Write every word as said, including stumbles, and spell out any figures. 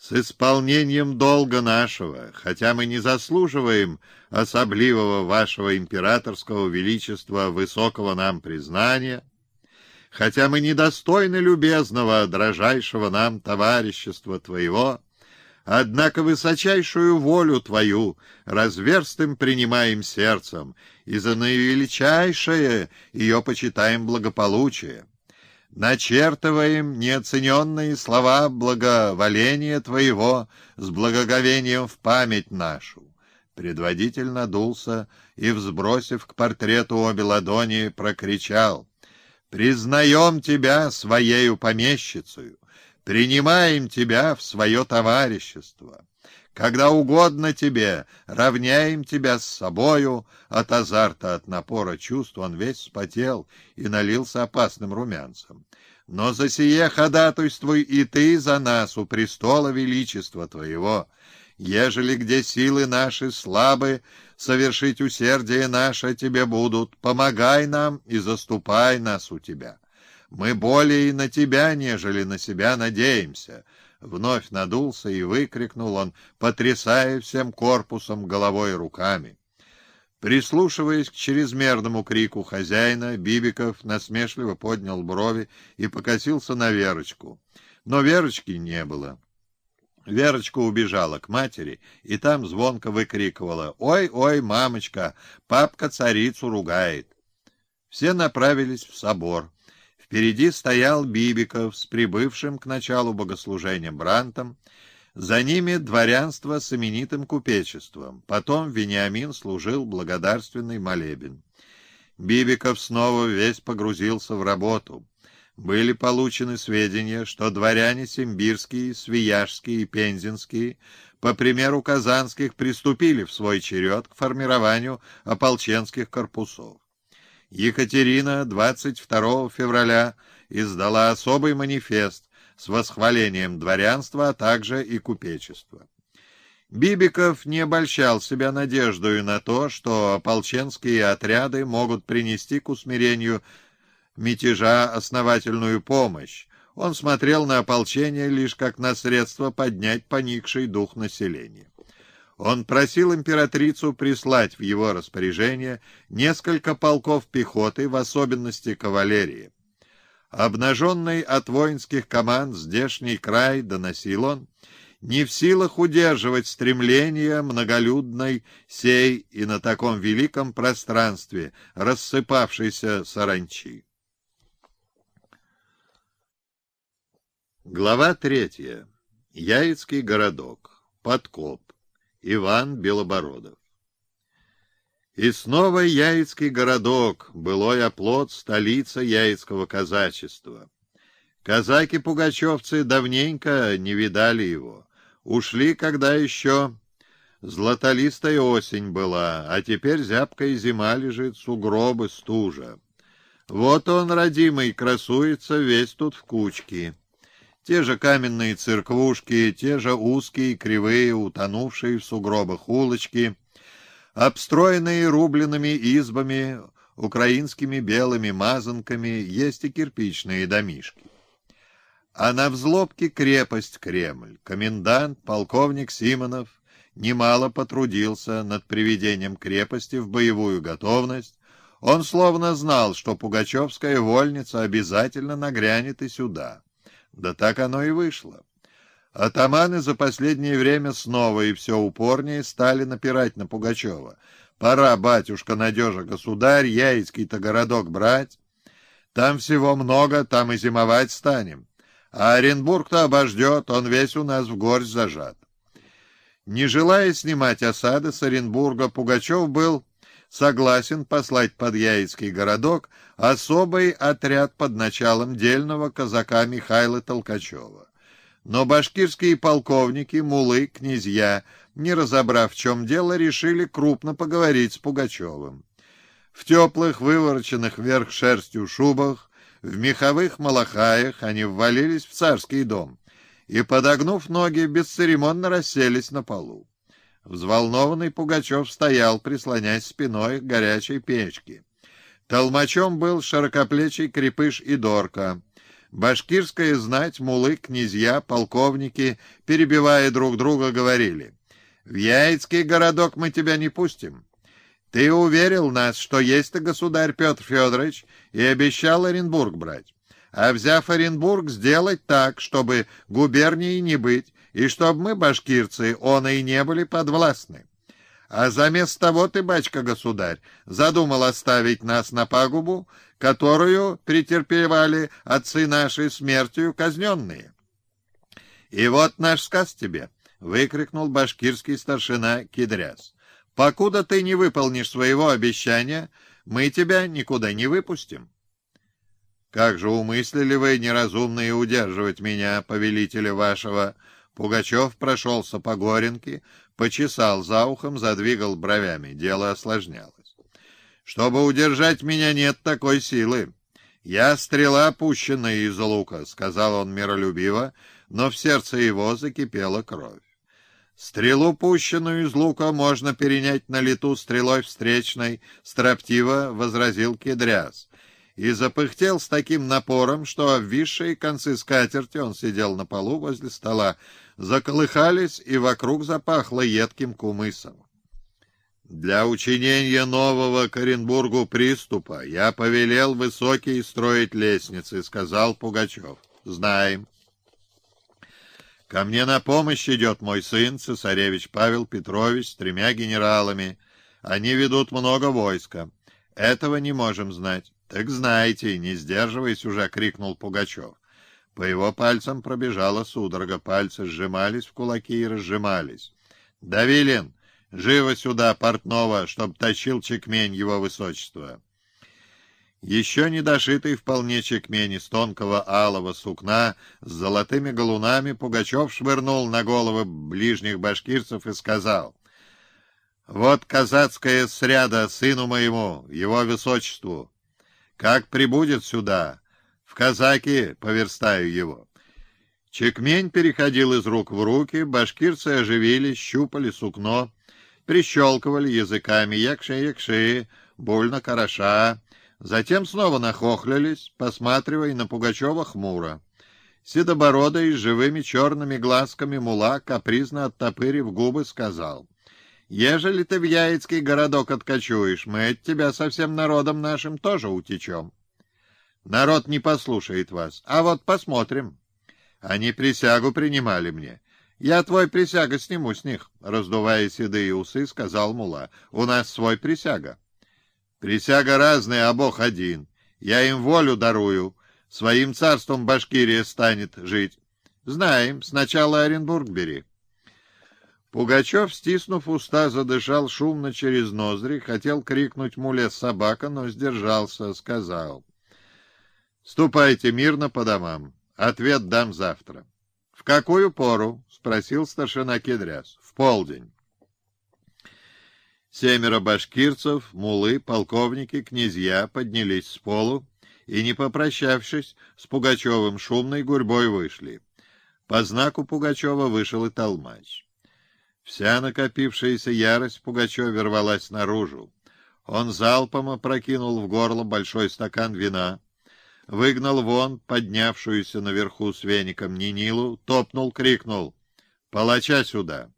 С исполнением долга нашего, хотя мы не заслуживаем особливого вашего императорского величества высокого нам признания, хотя мы недостойны любезного, дрожайшего нам товарищества твоего, однако высочайшую волю твою разверстым принимаем сердцем и за наивеличайшее ее почитаем благополучие. Начертываем неоцененные слова благоволения твоего с благоговением в память нашу. Предводитель надулся и, взбросив к портрету обе ладони, прокричал: «Признаем тебя своею помещицею, принимаем тебя в свое товарищество. Когда угодно тебе, равняем тебя с собою». От азарта, от напора чувств он весь вспотел и налился опасным румянцем. «Но за сие ходатайствуй и ты за нас у престола величества твоего. Ежели где силы наши слабы, совершить усердие наше тебе будут. Помогай нам и заступай нас у тебя. Мы более и на тебя, нежели на себя надеемся». Вновь надулся и выкрикнул он, потрясая всем корпусом, головой и руками. Прислушиваясь к чрезмерному крику хозяина, Бибиков насмешливо поднял брови и покосился на Верочку. Но Верочки не было. Верочка убежала к матери и там звонко выкрикивала: «Ой, ой, мамочка, папка царицу ругает». Все направились в собор. Впереди стоял Бибиков с прибывшим к началу богослужения Брантом, за ними дворянство с именитым купечеством, потом Вениамин служил благодарственный молебен. Бибиков снова весь погрузился в работу. Были получены сведения, что дворяне симбирские, свияжские и пензенские, по примеру казанских, приступили в свой черед к формированию ополченских корпусов. Екатерина двадцать второго февраля издала особый манифест с восхвалением дворянства, а также и купечества. Бибиков не обольщал себя надеждою на то, что ополченские отряды могут принести к усмирению мятежа основательную помощь. Он смотрел на ополчение лишь как на средство поднять поникший дух населения. Он просил императрицу прислать в его распоряжение несколько полков пехоты, в особенности кавалерии. Обнаженный от воинских команд здешний край, доносил он, не в силах удерживать стремления многолюдной сей и на таком великом пространстве рассыпавшейся саранчи. Глава третья. Яицкий городок. Подкоп. Иван Белобородов. И снова Яицкий городок, былой оплот, столица яицкого казачества. Казаки-пугачевцы давненько не видали его. Ушли, когда еще златолистая осень была, а теперь зябкая зима лежит, сугробы, стужа. Вот он, родимый, красуется весь тут в кучке. Те же каменные церквушки, те же узкие, кривые, утонувшие в сугробах улочки, обстроенные рубленными избами, украинскими белыми мазанками, есть и кирпичные домишки. А на взлобке крепость Кремль. Комендант, полковник Симонов, немало потрудился над приведением крепости в боевую готовность. Он словно знал, что пугачевская вольница обязательно нагрянет и сюда. Да так оно и вышло. Атаманы за последнее время снова и все упорнее стали напирать на Пугачева. Пора, батюшка, надежа, государь, Яицкий-то городок брать. Там всего много, там и зимовать станем. А Оренбург-то обождет, он весь у нас в горсть зажат. Не желая снимать осады с Оренбурга, Пугачев был согласен послать под Яицкий городок особый отряд под началом дельного казака Михаила Толкачева. Но башкирские полковники, мулы, князья, не разобрав, в чем дело, решили крупно поговорить с Пугачевым. В теплых, вывороченных вверх шерстью шубах, в меховых малахаях они ввалились в царский дом и, подогнув ноги, бесцеремонно расселись на полу. Взволнованный Пугачев стоял, прислонясь спиной к горячей печке. Толмачом был широкоплечий крепыш Идорка. Башкирская знать, мулы, князья, полковники, перебивая друг друга, говорили: «В Яицкий городок мы тебя не пустим. Ты уверил нас, что есть ты государь Петр Федорович, и обещал Оренбург брать. А взяв Оренбург, сделать так, чтобы губернии не быть, и чтобы мы, башкирцы, он и не были подвластны. А заместо того ты, батька-государь, задумал оставить нас на пагубу, которую претерпевали отцы наши смертью казненные. И вот наш сказ тебе, — выкрикнул башкирский старшина Кидряс. — Покуда ты не выполнишь своего обещания, мы тебя никуда не выпустим. — Как же умыслили вы, неразумные, удерживать меня, повелителя вашего? Пугачев прошелся по горенке, почесал за ухом, задвигал бровями. Дело осложнялось. «Чтобы удержать меня, нет такой силы. Я стрела, пущенная из лука», — сказал он миролюбиво, но в сердце его закипела кровь. «Стрелу, пущенную из лука, можно перенять на лету стрелой встречной», — строптиво возразил Кидряс. И запыхтел с таким напором, что обвисшие концы скатерти, он сидел на полу возле стола, заколыхались, и вокруг запахло едким кумысом. «Для учинения нового к Оренбургу приступа я повелел высокие строить лестницы», — сказал Пугачев. «Знаем. Ко мне на помощь идет мой сын, цесаревич Павел Петрович, с тремя генералами. Они ведут много войска. Этого не можем знать». «Так знаете, не сдерживаясь уже», — крикнул Пугачев. По его пальцам пробежала судорога, пальцы сжимались в кулаки и разжимались. «Давилин, живо сюда, портного, чтоб тащил чекмень его высочества». Еще не дошитый вполне чекмень из тонкого алого сукна с золотыми галунами Пугачев швырнул на головы ближних башкирцев и сказал: «Вот казацкая сряда сыну моему, его высочеству. Как прибудет сюда, в казаки поверстаю его». Чекмень переходил из рук в руки, башкирцы оживились, щупали сукно, прищелкивали языками якши-якши, больно хороша. Затем снова нахохлились, посматривая на Пугачева хмуро. Седобородый, с живыми черными глазками мула, капризно оттопырив губы, сказал: «Ежели ты в Яицкий городок откочуешь, мы от тебя со всем народом нашим тоже утечем. Народ не послушает вас, а вот посмотрим. Они присягу принимали мне. Я твой присяга сниму с них», — раздувая седые усы, сказал мула. «У нас свой присяга». «Присяга разная, а Бог один. Я им волю дарую. Своим царством Башкирия станет жить. Знаем, сначала Оренбург бери». Пугачев, стиснув уста, задышал шумно через ноздри, хотел крикнуть муле собака, но сдержался, сказал: «Ступайте мирно по домам. Ответ дам завтра». «В какую пору?» — спросил старшина Кидряс. «В полдень». Семеро башкирцев, мулы, полковники, князья поднялись с полу и, не попрощавшись, с Пугачевым шумной гурьбой вышли. По знаку Пугачева вышел и толмач. Вся накопившаяся ярость в Пугачеве рвалась наружу. Он залпом опрокинул в горло большой стакан вина, выгнал вон поднявшуюся наверху с веником Нинилу, топнул, крикнул: «Палача сюда!»